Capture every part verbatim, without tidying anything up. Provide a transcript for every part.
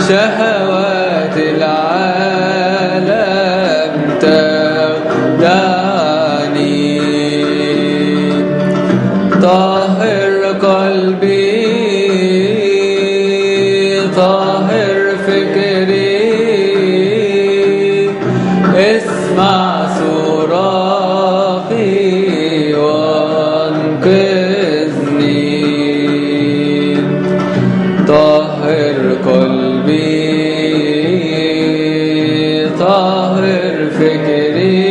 شهوات العالم تخدعني. طهر قلبي طهر فكري، اسمع صراخي وانقذني. طهر قلبي طهر فكري،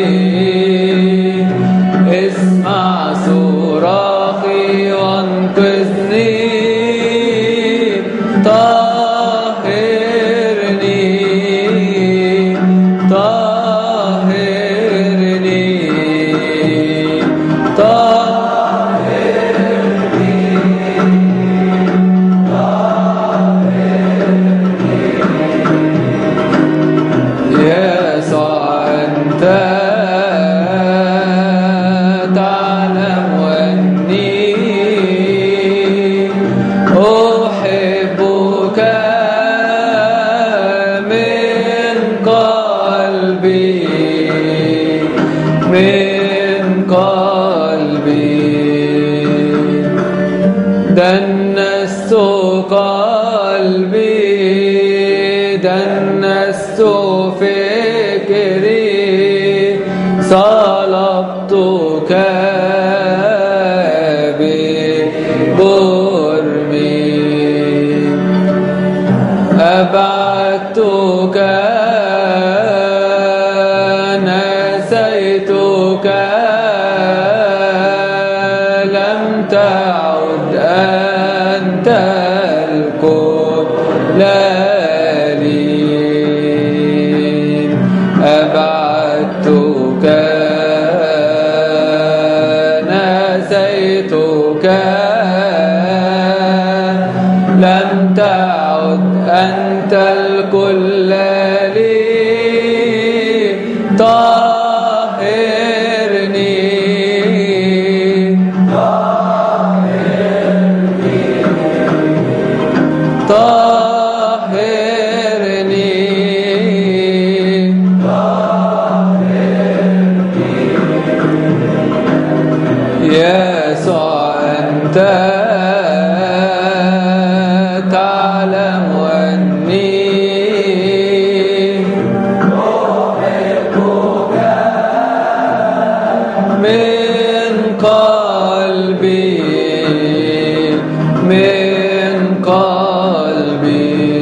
اسمع صراخي وانقذني. طهرني طهرني طهرني يسوع أنت تعلم أني أحبك من قلبي من قلبي. دنست قلبي دنست فكري، صلبتك بجرمي. أبعدتك نسيتك، لم تعد أنت الكل لي. أبعدتك نسيتك، لم تعد أنت الكل لي. طهرني طهرني يسوع أنت تعلم أني أحبك من قلبي من قلبي.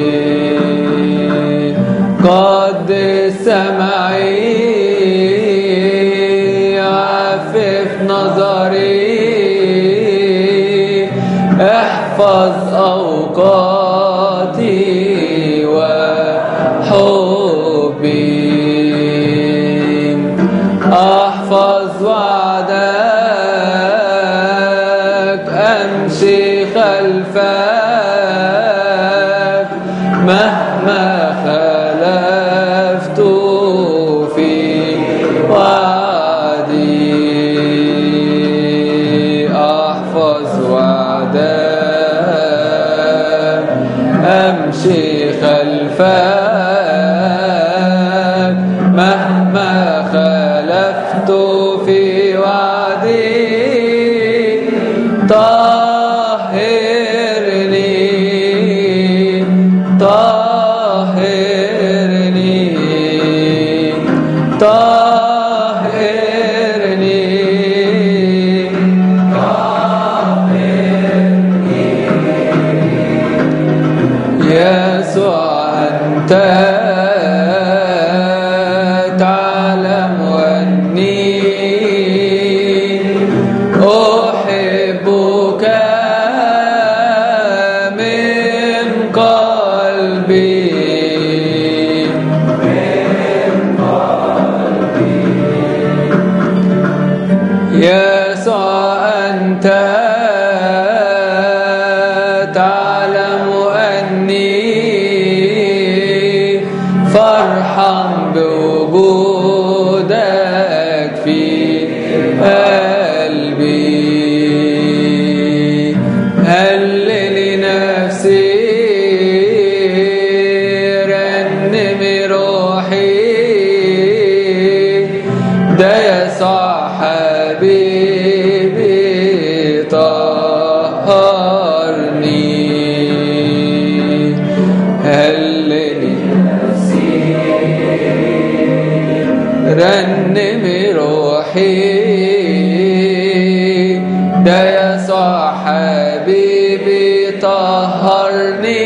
قدس سمعي عفف نظري، احفظ أوقاتي وحبي. احفظ وعدك امشي خلفك، مهما خلفت في وعدي. احفظ وعدك امشي خلفك، مهما خلفت في وعدي. طهرني طهرني طهرني طهرني يسوع أنت تعلم أني ده يسوع حبيبي طهرني هلني نفسي رنم روحي ده يسوع حبيبي طهرني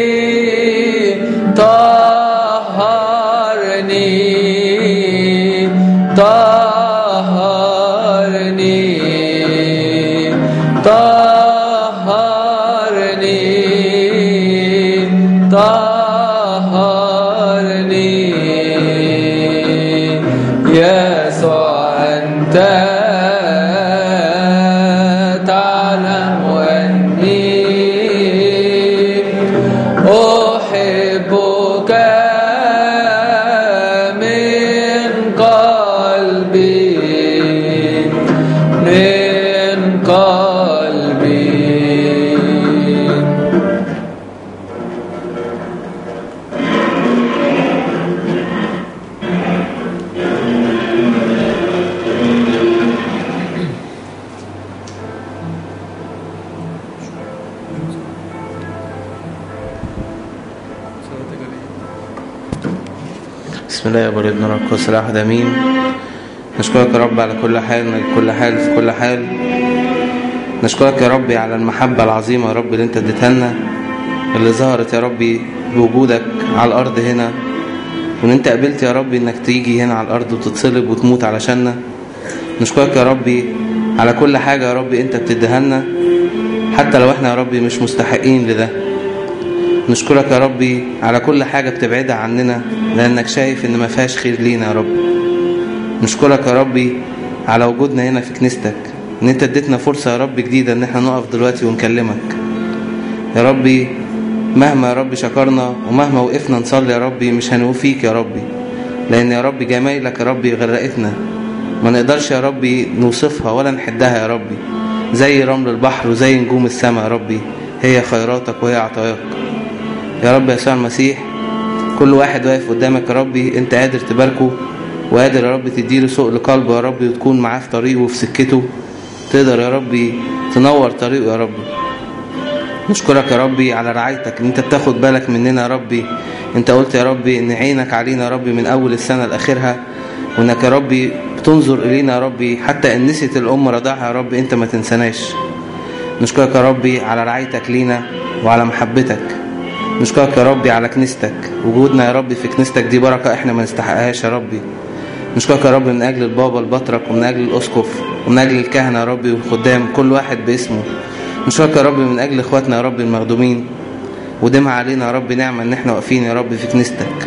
طهرني طهرني طهرني طهرني يسوع أنت تعلم أني أحبك من قلبي من قلبي. بسم الله يا ابن رب القدس الأحد آمين. نشكرك يا رب على كل حال من كل حال في كل حال. نشكرك يا ربي على المحبة العظيمة يا رب اللي انت اديتها لنا، اللي ظهرت يا ربي بوجودك على الأرض هنا، وان انت قبلت يا ربي انك تيجي هنا على الأرض وتتصلب وتموت علشاننا. نشكرك يا ربي على كل حاجة يا ربي انت بتديها لنا حتى لو احنا يا ربي مش مستحقين لده. نشكرك يا ربي على كل حاجة بتبعدها عننا لأنك شايف إن ما فيهاش خير لينا يا رب. نشكرك يا ربي على وجودنا هنا في كنيستك، إن أنت اديتنا فرصة يا رب جديدة إن احنا نقف دلوقتي ونكلمك يا ربي. مهما يا رب شكرنا ومهما وقفنا نصلي يا ربي مش هنوفيك يا ربي، لأن يا ربي جمايلك يا ربي غرقتنا، ما نقدرش يا ربي نوصفها ولا نحدها يا ربي. زي رمل البحر وزي نجوم السماء يا ربي، هي خيراتك وهي عطاياك يا رب. يسوع المسيح كل واحد واقف قدامك يا ربي انت قادر تباركه، وقادر يا رب تديله سوق لقلبه يا ربي، وتكون معاه في طريقه وفي سكته، تقدر يا ربي تنور طريقه يا ربي. نشكرك يا ربي على رعايتك ان انت بتاخد بالك مننا يا ربي. انت قلت يا ربي ان عينك علينا يا ربي من اول السنة لاخرها، وانك يا ربي بتنظر الينا يا ربي حتى ان نسيت الام رضاعها يا ربي انت ما تنسناش. نشكرك يا ربي على رعايتك لينا وعلى محبتك. نشكرك يا ربي على كنيستك، وجودنا يا ربي في كنيستك دي بركة احنا ما نستحقهاش يا ربي. نشكرك يا ربي من اجل البابا البطرك ومن اجل الاسقف ومن اجل الكهنة يا ربي والخدام كل واحد باسمه. نشكرك يا ربي من اجل اخواتنا يا ربي المخدومين، ودمها علينا يا ربي نعمة ان احنا واقفين يا ربي في كنيستك.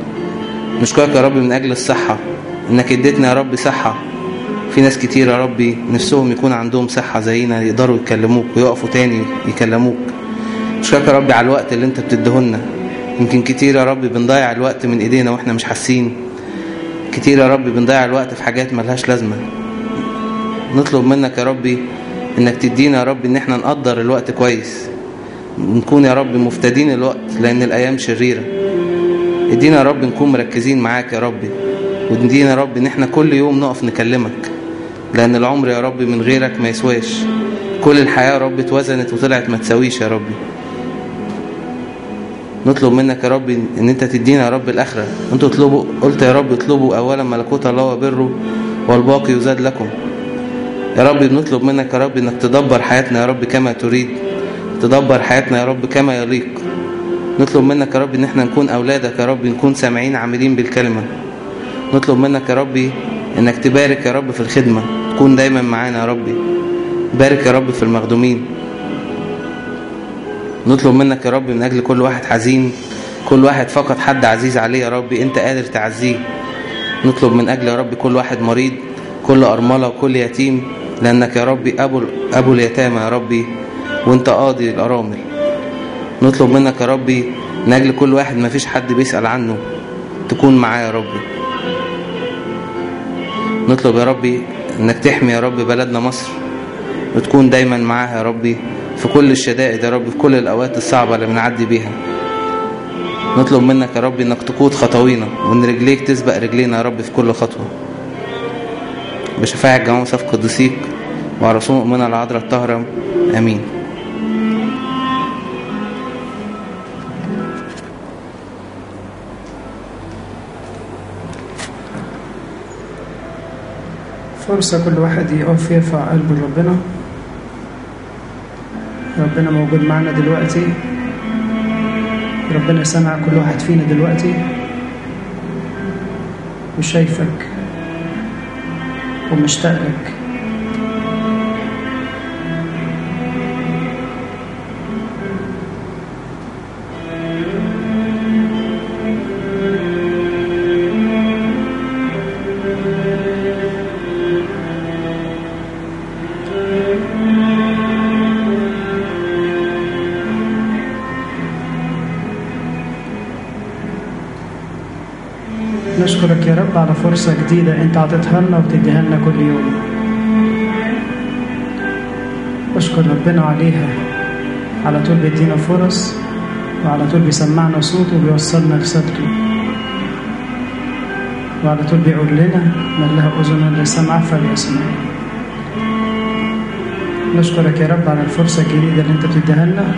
نشكرك يا ربي من اجل الصحة، انك اديتنا يا ربي صحة. في ناس كتير يا ربي نفسهم يكون عندهم صحة زينا، يقدروا يكلموك ويقفوا تاني يكلموك. نشكرك يا ربي على الوقت اللي انت بتديهولنا. يمكن كتير يا ربي بنضيع الوقت من ايدينا واحنا مش حاسين، كتير يا ربي بنضيع الوقت في حاجات ملهاش لازمة. نطلب منك يا ربي انك تدينا يا ربي ان احنا نقدر الوقت كويس، نكون يا رب مفتدين الوقت لان الايام شريرة. ادينا يا رب نكون مركزين معاك يا ربي، وادينا يا رب ان احنا كل يوم نقف نكلمك، لان العمر يا رب من غيرك ما يسواش. كل الحياة يا رب اتوزنت وطلعت ما تساويش يا ربي. نطلب منك يا رب ان انت تدينا يا رب الاخرة. انتوا اطلبوا، قلت يا رب اطلبوا اولا ملكوت الله وبره والباقي يزاد لكم. يا رب بنطلب منك يا رب انك تدبر حياتنا يا رب كما تريد، تدبر حياتنا يا رب كما يليق. نطلب منك يا رب ان احنا نكون اولادك يا رب، نكون سامعين عاملين بالكلمة. نطلب منك يا رب انك تبارك يا رب في الخدمة، تكون دايما معانا يا رب. بارك يا رب في المخدومين. نطلب منك يا رب من أجل كل واحد حزين، كل واحد فقد حد عزيز عليه يا رب أنت قادر تعزيه. نطلب من أجل يا رب كل واحد مريض، كل أرملة وكل يتيم، لأنك يا رب أبو, أبو اليتامى يا رب، وأنت قاضي الأرامل. نطلب منك يا رب من أجل كل واحد ما فيش حد بيسأل عنه، تكون معاه يا رب. نطلب يا رب أنك تحمي يا رب بلدنا مصر، وتكون دايما معاها يا ربي في كل الشدائد يا رب، في كل الأوقات الصعبة اللي بنعدي بيها. نطلب منك يا رب انك تقود خطوينا، وان رجليك تسبق رجلينا يا رب في كل خطوة. بشفاعة جميع وصف قدسيك وعلى رسول من العذراء الطاهرة آمين. فرصة كل واحد يقف يرفع قلبه لربنا. ربنا موجود معنا دلوقتي، ربنا سمع كل واحد فينا دلوقتي وشايفك ومشتاق لك. نشكرك يا رب على فرصة جديدة انت عطيتها لنا وبتديها لنا كل يوم. اشكر ربنا عليها، على طول بيدينا فرص وعلى طول بيسمعنا صوته وبيوصلنا رسالته، وعلى طول بيقول لنا من لها أذن للسمع فليسمع. نشكرك يا رب على الفرصة الجديدة اللي انت بتديها لنا.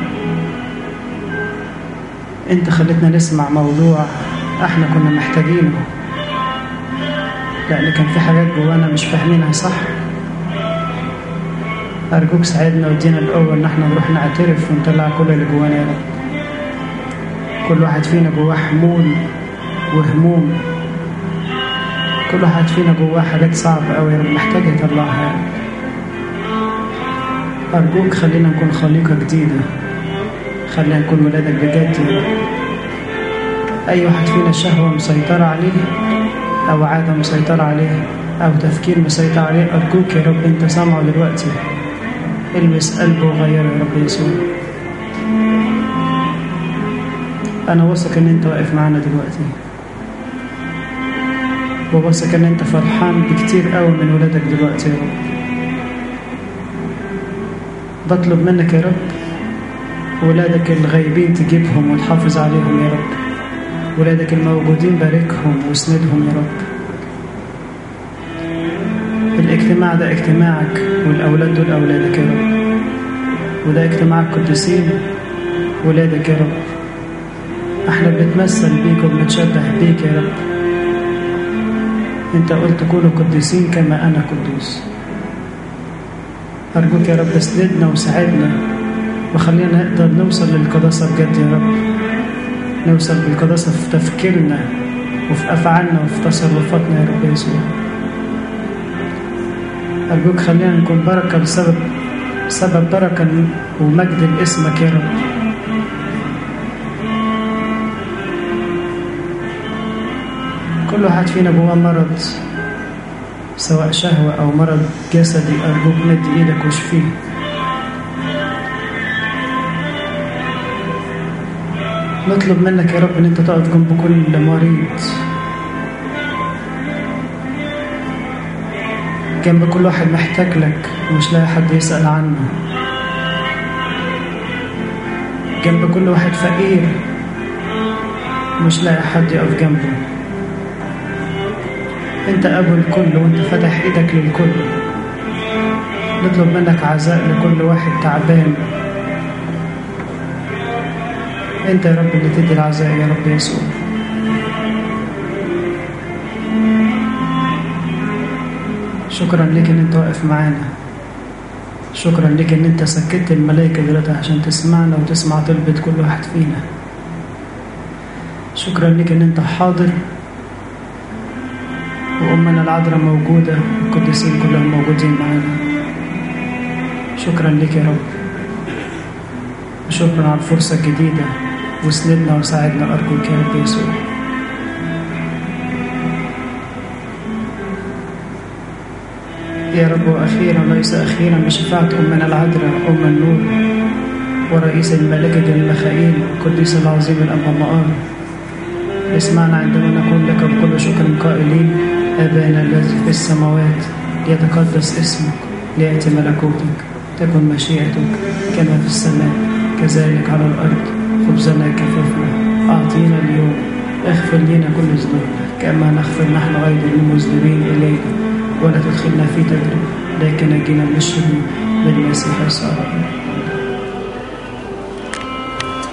انت خلتنا نسمع موضوع احنا كنا محتاجينه، لأن كان في حاجات جوانا مش فاهمينها صح. أرجوك ساعدنا وادينا القوة إن احنا نروح نعترف ونطلع كل اللي جوانا يا رب. كل واحد فينا جواه حمول وهموم، كل واحد فينا جواه حاجات صعبة أوي يا رب محتاج يطلعها يا رب. أرجوك خلينا نكون خليقة جديدة، خلينا نكون ولادك بجد يا رب. أي واحد فينا شهوة مسيطرة عليه أو عادة مسيطرة عليه أو تفكير مسيطر عليه، أرجوك يا رب أنت سامعه دلوقتي، المس قلبه وغيره يا رب يسوع. أنا واثق إن أنت واقف معانا دلوقتي، وواثق إن أنت فرحان بكتير قوي من ولادك دلوقتي يا رب. بطلب منك يا رب ولادك الغايبين تجيبهم وتحافظ عليهم يا رب، ولادك الموجودين باركهم واسندهم يا رب. الاجتماع ده اجتماعك والأولاد دول أولادك يا رب، وده اجتماع القديسين ولادك يا رب. احنا بنتمثل بيك وبنتشبه بيك يا رب. انت قلت كونوا قديسين كما أنا قدوس. أرجوك يا رب اسندنا وساعدنا وخلينا نقدر نوصل للقداسة بجد يا رب، نوصل بالقداسة في تفكيرنا وفي أفعالنا وفي تصرفاتنا يا رب يسوع. أرجوك خلينا نكون بركة بسبب سبب بركة ومجد لاسمك يا رب. كل واحد فينا جواه مرض، سواء شهوة أو مرض جسدي، أرجوك مد إيدك واشفيه. نطلب منك يا رب ان انت تقف جنب كل مريض، جنب كل واحد محتاج لك ومش لاقي حد يسأل عنه، جنب كل واحد فقير ومش لاقي حد يقف جنبه. انت ابو الكل وانت فاتح ايدك للكل. نطلب منك عزاء لكل واحد تعبان، انت يا رب اللي تدي العزاء يا رب يسوع. شكرا لك ان انت واقف معانا، شكرا لك ان انت سكت الملائكة دلوقتي عشان تسمعنا وتسمع طلبة كل واحد فينا. شكرا لك ان انت حاضر وأمنا العذراء موجودة والقديسين كلهم موجودين معانا. شكرا لك يا رب، وشكرا على الفرصة الجديدة، واسندنا وساعدنا أرجوك يا رب يسوع. يا رب وأخيرا ليس أخيرا بشفاعة أمنا العذراء أم النور ورئيس الملائكة المخائيل القديس العظيم الأنبا مقار، اسمعنا عندما نقول لك بكل شكر قائلين: أبانا الذي في السماوات ليتقدس اسمك، ليأتي ملكوتك، تكن مشيئتك كما في السماء كذلك على الأرض. خبزنا كفافنا أعطينا اليوم، اغفر لنا كل ذنوب كما نغفر نحن أيضا للمذنبين إلينا، ولا تدخلنا في تجربة لكن نجينا من الشرير بالمسيح يسوع.